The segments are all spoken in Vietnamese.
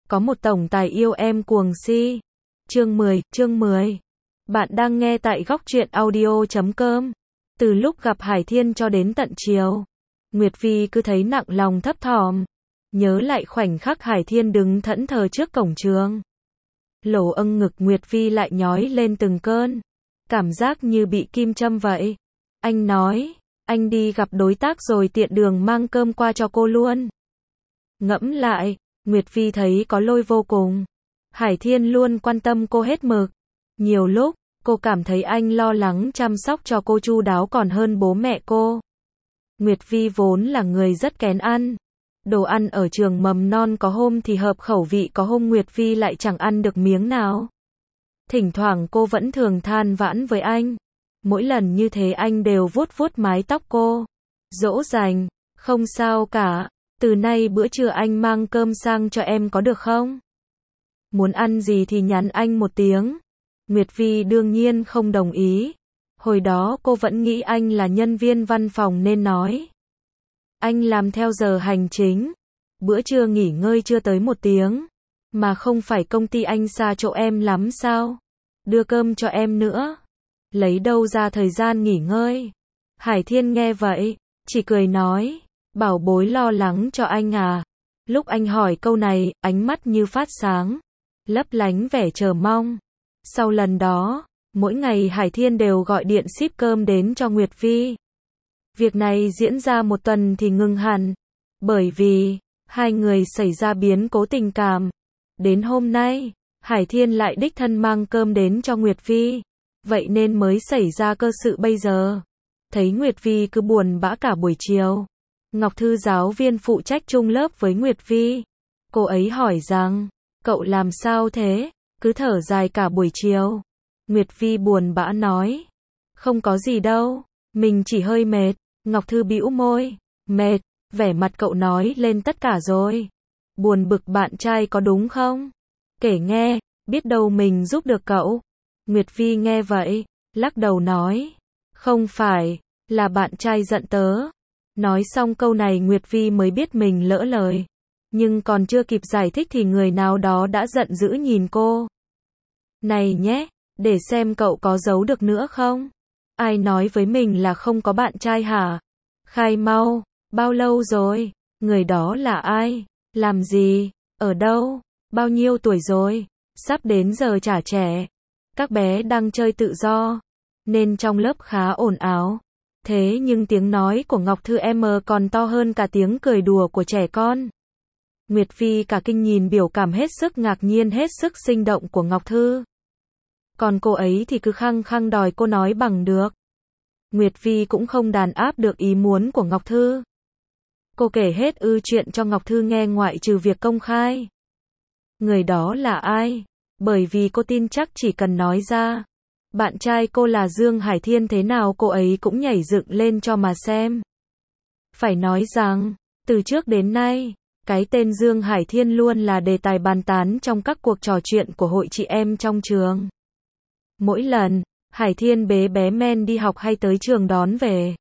có một tổng tài yêu em cuồng si. Chương 10. Bạn đang nghe tại góc truyện audio.com. Từ lúc gặp Hải Thiên cho đến tận chiều, Nguyệt Vi cứ thấy nặng lòng thấp thỏm. Nhớ lại khoảnh khắc Hải Thiên đứng thẫn thờ trước cổng trường. Lỗ ngực Nguyệt Vi lại nhói lên từng cơn. Cảm giác như bị kim châm vậy. Anh nói, anh đi gặp đối tác rồi tiện đường mang cơm qua cho cô luôn. Ngẫm lại, Nguyệt Vi thấy có lỗi vô cùng. Hải Thiên luôn quan tâm cô hết mực. Nhiều lúc, cô cảm thấy anh lo lắng chăm sóc cho cô chu đáo còn hơn bố mẹ cô. Nguyệt Vi vốn là người rất kén ăn. Đồ ăn ở trường mầm non có hôm thì hợp khẩu vị, có hôm Nguyệt Vi lại chẳng ăn được miếng nào. Thỉnh thoảng cô vẫn thường than vãn với anh. Mỗi lần như thế anh đều vuốt vuốt mái tóc cô. Dỗ dành, không sao cả. Từ nay bữa trưa anh mang cơm sang cho em có được không? Muốn ăn gì thì nhắn anh một tiếng. Nguyệt Vi đương nhiên không đồng ý. Hồi đó cô vẫn nghĩ anh là nhân viên văn phòng nên nói. Anh làm theo giờ hành chính. Bữa trưa nghỉ ngơi chưa tới 1 tiếng. Mà không phải công ty anh xa chỗ em lắm sao? Đưa cơm cho em nữa. Lấy đâu ra thời gian nghỉ ngơi? Hải Thiên nghe vậy, chỉ cười nói. Bảo bối lo lắng cho anh à? Lúc anh hỏi câu này, ánh mắt như phát sáng, lấp lánh vẻ chờ mong. Sau lần đó, mỗi ngày Hải Thiên đều gọi điện ship cơm đến cho Nguyệt Vi. Việc này diễn ra 1 tuần thì ngừng hẳn, bởi vì hai người xảy ra biến cố tình cảm. Đến hôm nay, Hải Thiên lại đích thân mang cơm đến cho Nguyệt Vi, vậy nên mới xảy ra cơ sự bây giờ. Thấy Nguyệt Vi cứ buồn bã cả buổi chiều, Ngọc Thư giáo viên phụ trách chung lớp với Nguyệt Vi. Cô ấy hỏi rằng, cậu làm sao thế? Cứ thở dài cả buổi chiều. Nguyệt Vi buồn bã nói, không có gì đâu, mình chỉ hơi mệt. Ngọc Thư bĩu môi, mệt, vẻ mặt cậu nói lên tất cả rồi. Buồn bực bạn trai có đúng không? Kể nghe, biết đâu mình giúp được cậu. Nguyệt Vi nghe vậy, lắc đầu nói, không phải, là bạn trai giận tớ. Nói xong câu này Nguyệt Vi mới biết mình lỡ lời. Nhưng còn chưa kịp giải thích thì người nào đó đã giận dữ nhìn cô. Này nhé, để xem cậu có giấu được nữa không? Ai nói với mình là không có bạn trai hả? Khai mau, bao lâu rồi? Người đó là ai? Làm gì? Ở đâu? Bao nhiêu tuổi rồi? Sắp đến giờ trả trẻ. Các bé đang chơi tự do, nên trong lớp khá ồn ào. Thế nhưng tiếng nói của Ngọc Thư em còn to hơn cả tiếng cười đùa của trẻ con. Nguyệt Vi cả kinh nhìn biểu cảm hết sức ngạc nhiên hết sức sinh động của Ngọc Thư. Còn cô ấy thì cứ khăng khăng đòi cô nói bằng được. Nguyệt Vi cũng không đàn áp được ý muốn của Ngọc Thư. Cô kể hết chuyện cho Ngọc Thư nghe ngoại trừ việc công khai. Người đó là ai? Bởi vì cô tin chắc chỉ cần nói ra, bạn trai cô là Dương Hải Thiên thế nào cô ấy cũng nhảy dựng lên cho mà xem. Phải nói rằng, từ trước đến nay, cái tên Dương Hải Thiên luôn là đề tài bàn tán trong các cuộc trò chuyện của hội chị em trong trường. Mỗi lần, Hải Thiên bế bé Men đi học hay tới trường đón về,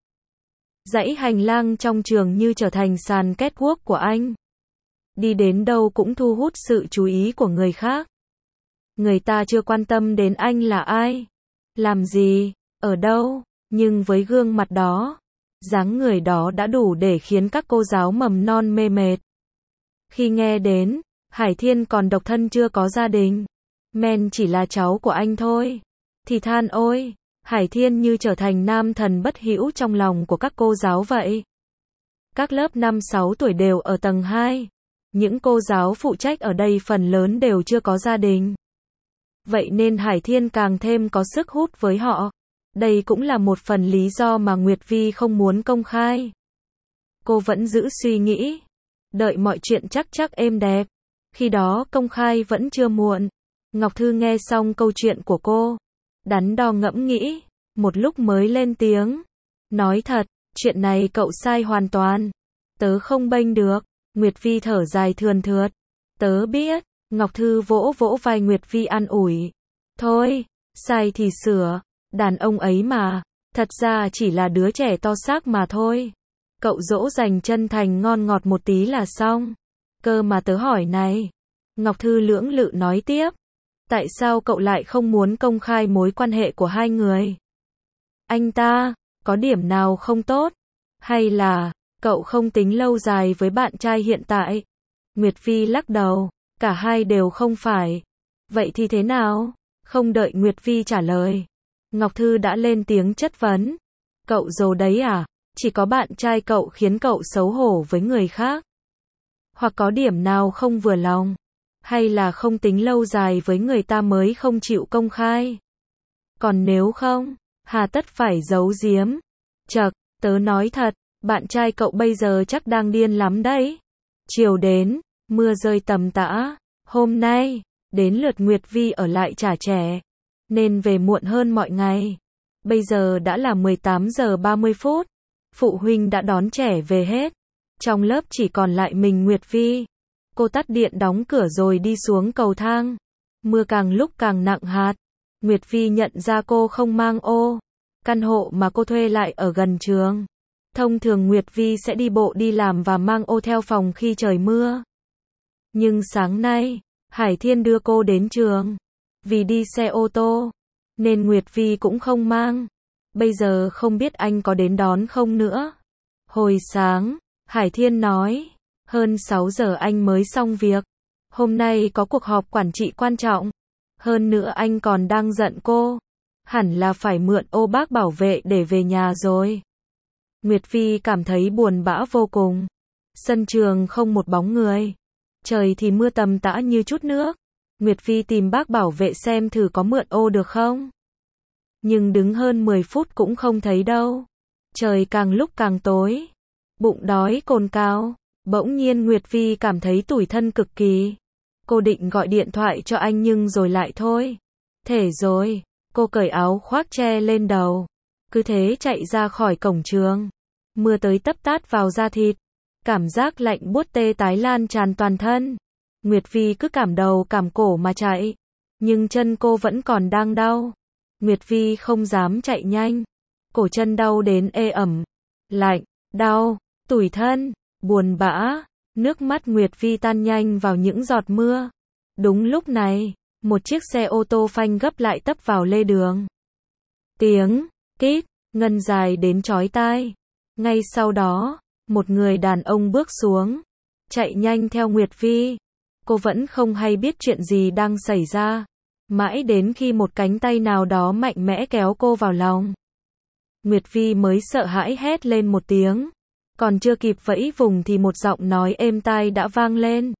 dãy hành lang trong trường như trở thành sàn catwalk của anh. Đi đến đâu cũng thu hút sự chú ý của người khác. Người ta chưa quan tâm đến anh là ai, làm gì, ở đâu, nhưng với gương mặt đó, dáng người đó đã đủ để khiến các cô giáo mầm non mê mệt. Khi nghe đến, Hải Thiên còn độc thân chưa có gia đình, Men chỉ là cháu của anh thôi, thì than ôi, Hải Thiên như trở thành nam thần bất hữu trong lòng của các cô giáo vậy. Các lớp 5-6 tuổi đều ở tầng 2. Những cô giáo phụ trách ở đây phần lớn đều chưa có gia đình. Vậy nên Hải Thiên càng thêm có sức hút với họ. Đây cũng là một phần lý do mà Nguyệt Vi không muốn công khai. Cô vẫn giữ suy nghĩ, đợi mọi chuyện chắc êm đẹp. Khi đó công khai vẫn chưa muộn. Ngọc Thư nghe xong câu chuyện của cô, đắn đo ngẫm nghĩ, một lúc mới lên tiếng. Nói thật, chuyện này cậu sai hoàn toàn. Tớ không bênh được. Nguyệt Vi thở dài thườn thượt. Tớ biết. Ngọc Thư vỗ vỗ vai Nguyệt Vi an ủi. Thôi, sai thì sửa. Đàn ông ấy mà, thật ra chỉ là đứa trẻ to xác mà thôi. Cậu dỗ dành chân thành ngon ngọt một tí là xong. Cơ mà tớ hỏi này, Ngọc Thư lưỡng lự nói tiếp. Tại sao cậu lại không muốn công khai mối quan hệ của hai người? Anh ta, có điểm nào không tốt? Hay là, cậu không tính lâu dài với bạn trai hiện tại? Nguyệt Vi lắc đầu, cả hai đều không phải. Vậy thì thế nào? Không đợi Nguyệt Vi trả lời, Ngọc Thư đã lên tiếng chất vấn. Cậu dồ đấy à? Chỉ có bạn trai cậu khiến cậu xấu hổ với người khác? Hoặc có điểm nào không vừa lòng? Hay là không tính lâu dài với người ta mới không chịu công khai? Còn nếu không, hà tất phải giấu giếm? Chậc, tớ nói thật, bạn trai cậu bây giờ chắc đang điên lắm đấy. Chiều đến, mưa rơi tầm tã. Hôm nay, đến lượt Nguyệt Vi ở lại trả trẻ, nên về muộn hơn mọi ngày. Bây giờ đã là 18 giờ 30 phút. Phụ huynh đã đón trẻ về hết. Trong lớp chỉ còn lại mình Nguyệt Vi. Cô tắt điện đóng cửa rồi đi xuống cầu thang. Mưa càng lúc càng nặng hạt. Nguyệt Vi nhận ra cô không mang ô. Căn hộ mà cô thuê lại ở gần trường. Thông thường Nguyệt Vi sẽ đi bộ đi làm và mang ô theo phòng khi trời mưa. Nhưng sáng nay, Hải Thiên đưa cô đến trường. Vì đi xe ô tô, nên Nguyệt Vi cũng không mang. Bây giờ không biết anh có đến đón không nữa. Hồi sáng, Hải Thiên nói, hơn 6 giờ anh mới xong việc. Hôm nay có cuộc họp quản trị quan trọng. Hơn nữa anh còn đang giận cô. Hẳn là phải mượn ô bác bảo vệ để về nhà rồi. Nguyệt Vi cảm thấy buồn bã vô cùng. Sân trường không một bóng người. Trời thì mưa tầm tã như chút nước. Nguyệt Vi tìm bác bảo vệ xem thử có mượn ô được không. Nhưng đứng hơn 10 phút cũng không thấy đâu. Trời càng lúc càng tối. Bụng đói cồn cào. Bỗng nhiên Nguyệt Vi cảm thấy tủi thân cực kỳ. Cô định gọi điện thoại cho anh nhưng rồi lại thôi. Thể rồi. Cô cởi áo khoác che lên đầu. Cứ thế chạy ra khỏi cổng trường. Mưa tới tấp tát vào da thịt. Cảm giác lạnh buốt tê tái lan tràn toàn thân. Nguyệt Vi cứ cảm đầu cảm cổ mà chạy. Nhưng chân cô vẫn còn đang đau. Nguyệt Vi không dám chạy nhanh. Cổ chân đau đến ê ẩm. Lạnh, đau, tủi thân, buồn bã. Nước mắt Nguyệt Vi tan nhanh vào những giọt mưa. Đúng lúc này, một chiếc xe ô tô phanh gấp lại tấp vào lề đường. Tiếng, kít, ngân dài đến chói tai. Ngay sau đó, một người đàn ông bước xuống. Chạy nhanh theo Nguyệt Vi. Cô vẫn không hay biết chuyện gì đang xảy ra. Mãi đến khi một cánh tay nào đó mạnh mẽ kéo cô vào lòng. Nguyệt Vi mới sợ hãi hét lên một tiếng. Còn chưa kịp vẫy vùng thì một giọng nói êm tai đã vang lên.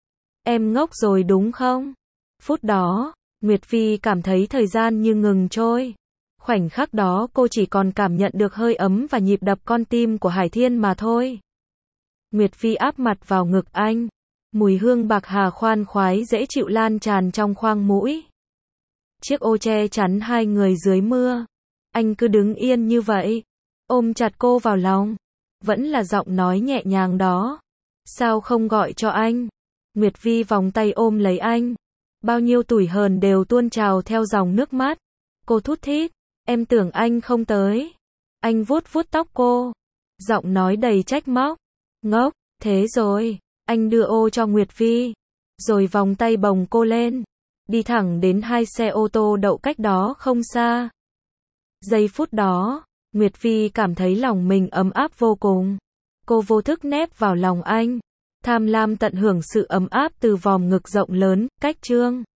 Em ngốc rồi đúng không? Phút đó, Nguyệt Vi cảm thấy thời gian như ngừng trôi. Khoảnh khắc đó cô chỉ còn cảm nhận được hơi ấm và nhịp đập con tim của Hải Thiên mà thôi. Nguyệt Vi áp mặt vào ngực anh. Mùi hương bạc hà khoan khoái dễ chịu lan tràn trong khoang mũi. Chiếc ô che chắn hai người dưới mưa. Anh cứ đứng yên như vậy, ôm chặt cô vào lòng. Vẫn là giọng nói nhẹ nhàng đó. Sao không gọi cho anh? Nguyệt Vi vòng tay ôm lấy anh. Bao nhiêu tủi hờn đều tuôn trào theo dòng nước mắt. Cô thút thít, em tưởng anh không tới. Anh vuốt vuốt tóc cô. Giọng nói đầy trách móc. Ngốc, thế rồi. Anh đưa ô cho Nguyệt Vi. Rồi vòng tay bồng cô lên. Đi thẳng đến hai xe ô tô đậu cách đó không xa. Giây phút đó, Nguyệt Vi cảm thấy lòng mình ấm áp vô cùng. Cô vô thức nép vào lòng anh. Tham lam tận hưởng sự ấm áp từ vòm ngực rộng lớn, cách trương.